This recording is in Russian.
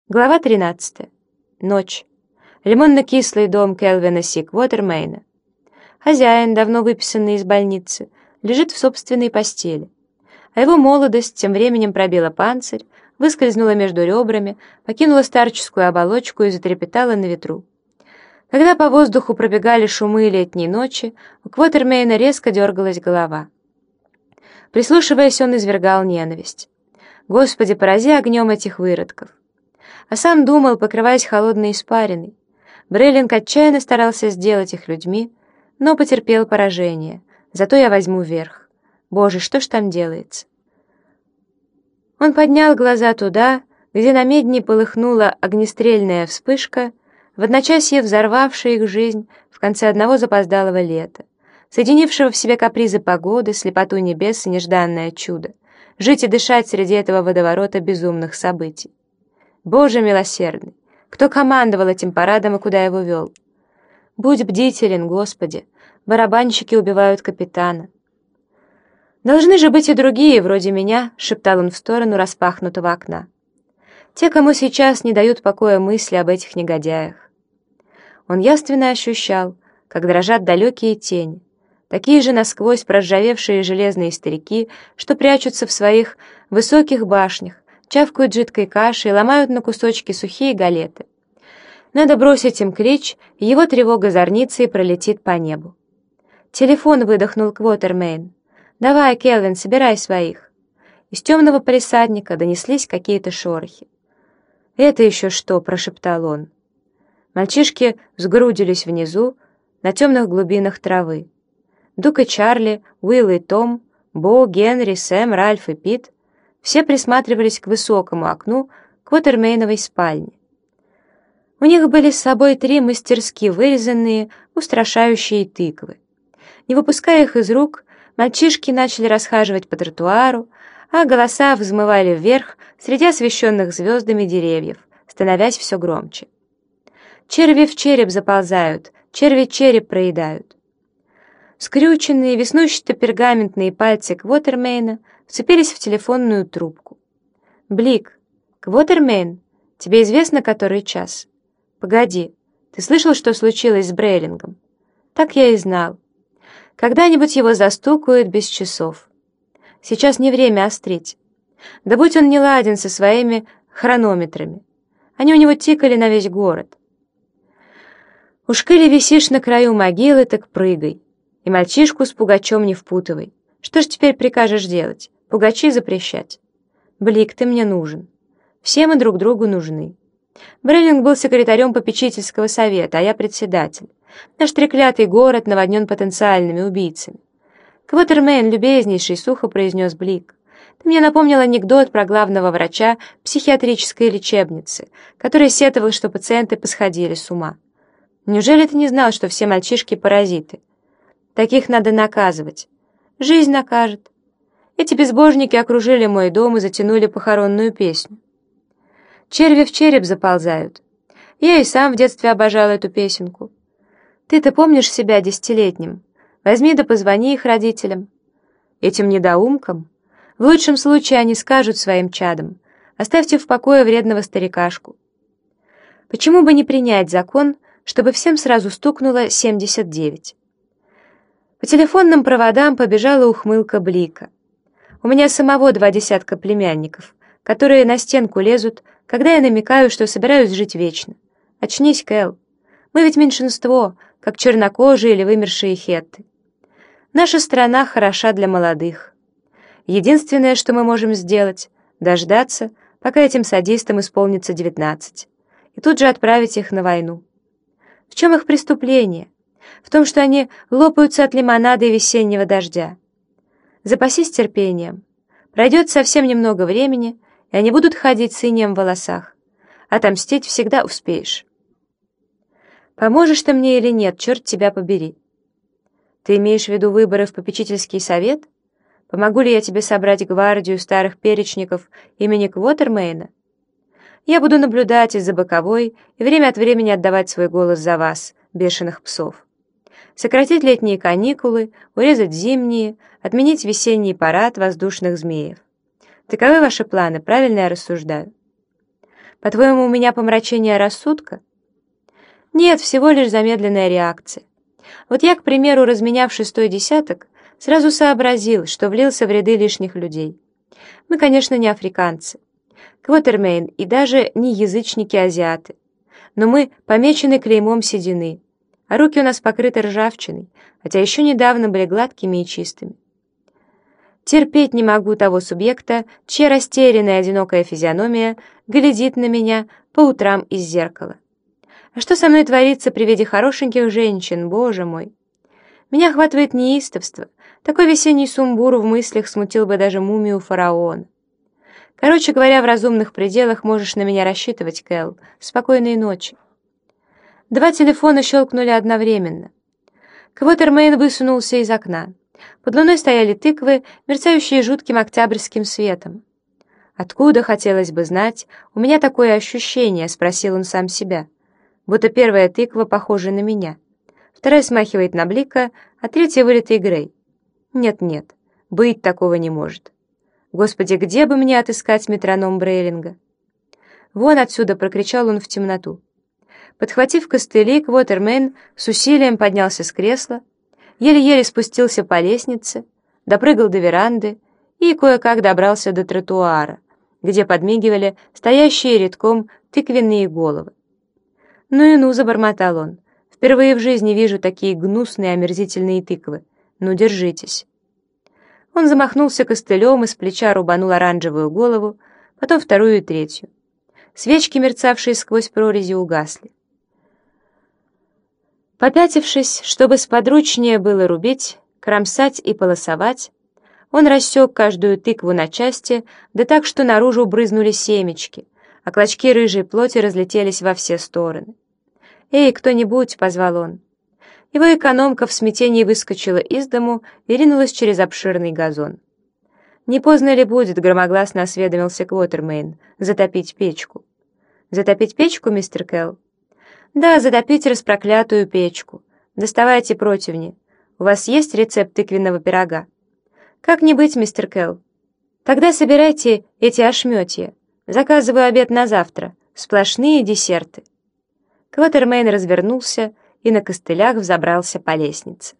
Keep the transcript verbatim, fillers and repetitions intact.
Глава тринадцатая. Ночь. Лимонно-кислый дом Келвина Си Квотермейна. Хозяин, давно выписанный из больницы, лежит в собственной постели, а его молодость тем временем пробила панцирь, выскользнула между ребрами, покинула старческую оболочку и затрепетала на ветру. Когда по воздуху пробегали шумы летней ночи, у Квотермейна резко дергалась голова. Прислушиваясь, он извергал ненависть. «Господи, порази огнем этих выродков!» А сам думал, покрываясь холодной испариной. Брейлинг отчаянно старался сделать их людьми, но потерпел поражение. Зато я возьму верх. Боже, что ж там делается? Он поднял глаза туда, где на медне полыхнула огнестрельная вспышка, в одночасье взорвавшая их жизнь в конце одного запоздалого лета, соединившего в себе капризы погоды, слепоту небес и нежданное чудо, жить и дышать среди этого водоворота безумных событий. Боже милосердный! Кто командовал этим парадом и куда его вел? Будь бдителен, Господи! Барабанщики убивают капитана. Должны же быть и другие, вроде меня, шептал он в сторону распахнутого окна. Те, кому сейчас не дают покоя мысли об этих негодяях. Он явственно ощущал, как дрожат далекие тени, такие же насквозь проржавевшие железные старики, что прячутся в своих высоких башнях, чавкают жидкой кашей, ломают на кусочки сухие галеты. Надо бросить им клич, и его тревога зорнится и пролетит по небу. «Телефон!» — выдохнул Квотермейн. «Давай, Келвин, собирай своих!» Из темного палисадника донеслись какие-то шорохи. «Это еще что?» — прошептал он. Мальчишки сгрудились внизу, на темных глубинах травы. Дук и Чарли, Уилл и Том, Бо, Генри, Сэм, Ральф и Пит — все присматривались к высокому окну Квотермейновой спальни. У них были с собой три мастерски вырезанные, устрашающие тыквы. Не выпуская их из рук, мальчишки начали расхаживать по тротуару, а голоса взмывали вверх среди освещенных звездами деревьев, становясь все громче. «Черви в череп заползают, черви череп проедают». Скрюченные, веснущато-пергаментные пальцы Квотермейна вцепились в телефонную трубку. «Блик, Квотермейн, тебе известно, который час?» «Погоди, ты слышал, что случилось с Брейлингом?» «Так я и знал. Когда-нибудь его застукают без часов. Сейчас не время острить. Да будь он не ладен со своими хронометрами. Они у него тикали на весь город. Уж коли висишь на краю могилы, так прыгай. И мальчишку с пугачом не впутывай. Что ж теперь прикажешь делать? Пугачи запрещать? Блик, ты мне нужен. Все мы друг другу нужны. Брейлинг был секретарем попечительского совета, а я председатель. Наш треклятый город наводнен потенциальными убийцами. Квотермейн, любезнейший, сухо произнес Блик. Ты мне напомнил анекдот про главного врача психиатрической лечебницы, который сетовал, что пациенты посходили с ума. Неужели ты не знал, что все мальчишки паразиты? Таких надо наказывать. Жизнь накажет. Эти безбожники окружили мой дом и затянули похоронную песню. Черви в череп заползают. Я и сам в детстве обожал эту песенку. Ты-то помнишь себя десятилетним? Возьми да позвони их родителям. Этим недоумкам? В лучшем случае они скажут своим чадам: оставьте в покое вредного старикашку. Почему бы не принять закон, чтобы всем сразу стукнуло семьдесят девять? По телефонным проводам побежала ухмылка Блика. У меня самого два десятка племянников, которые на стенку лезут, когда я намекаю, что собираюсь жить вечно. Очнись, Кэл. Мы ведь меньшинство, как чернокожие или вымершие хетты. Наша страна хороша для молодых. Единственное, что мы можем сделать — дождаться, пока этим садистам исполнится девятнадцать, и тут же отправить их на войну. В чем их преступление? В том, что они лопаются от лимонада и весеннего дождя. Запасись терпением. Пройдет совсем немного времени, и они будут ходить с инеем в волосах. Отомстить всегда успеешь. Поможешь ты мне или нет, черт тебя побери. Ты имеешь в виду выборы в попечительский совет? Помогу ли я тебе собрать гвардию старых перечников имени Квотермейна? Я буду наблюдать из-за боковой и время от времени отдавать свой голос за вас, бешеных псов. Сократить летние каникулы, урезать зимние, отменить весенний парад воздушных змеев. Таковы ваши планы, правильно я рассуждаю? По-твоему, у меня помрачение рассудка? Нет, всего лишь замедленная реакция. Вот я, к примеру, разменяв шестой десяток, сразу сообразил, что влился в ряды лишних людей. Мы, конечно, не африканцы, Квотермейн, и даже не язычники-азиаты, но мы помечены клеймом седины, а руки у нас покрыты ржавчиной, хотя еще недавно были гладкими и чистыми. Терпеть не могу того субъекта, чья растерянная одинокая физиономия глядит на меня по утрам из зеркала. А что со мной творится при виде хорошеньких женщин, боже мой? Меня охватывает неистовство. Такой весенний сумбур в мыслях смутил бы даже мумию фараона. Короче говоря, в разумных пределах можешь на меня рассчитывать, Кэл. Спокойной ночи. Два телефона щелкнули одновременно. Квотермейн высунулся из окна. Под луной стояли тыквы, мерцающие жутким октябрьским светом. «Откуда, хотелось бы знать, у меня такое ощущение?» — спросил он сам себя. «Будто первая тыква похожа на меня, вторая смахивает на Блика, а третья — вылитый Грей. Нет-нет, быть такого не может. Господи, где бы мне отыскать метроном Брейлинга?» «Вон отсюда!» — прокричал он в темноту. Подхватив костыли, Квотермейн с усилием поднялся с кресла, еле-еле спустился по лестнице, допрыгал до веранды и кое-как добрался до тротуара, где подмигивали стоящие редком тыквенные головы. «Ну и ну», — забормотал он, — «впервые в жизни вижу такие гнусные омерзительные тыквы. Ну, держитесь». Он замахнулся костылем и с плеча рубанул оранжевую голову, потом вторую и третью. Свечки, мерцавшие сквозь прорези, угасли. Попятившись, чтобы сподручнее было рубить, кромсать и полосовать, он рассек каждую тыкву на части, да так, что наружу брызнули семечки, а клочки рыжей плоти разлетелись во все стороны. «Эй, кто-нибудь!» — позвал он. Его экономка в смятении выскочила из дому и ринулась через обширный газон. «Не поздно ли будет?» — громогласно осведомился Квотермейн. «Затопить печку». «Затопить печку, мистер Кэл?» «Да, затопить распроклятую печку. Доставайте противни. У вас есть рецепт тыквенного пирога?» «Как не быть, мистер Кэл?» «Тогда собирайте эти ошметья. Заказываю обед на завтра. Сплошные десерты». Квотермейн развернулся и на костылях взобрался по лестнице.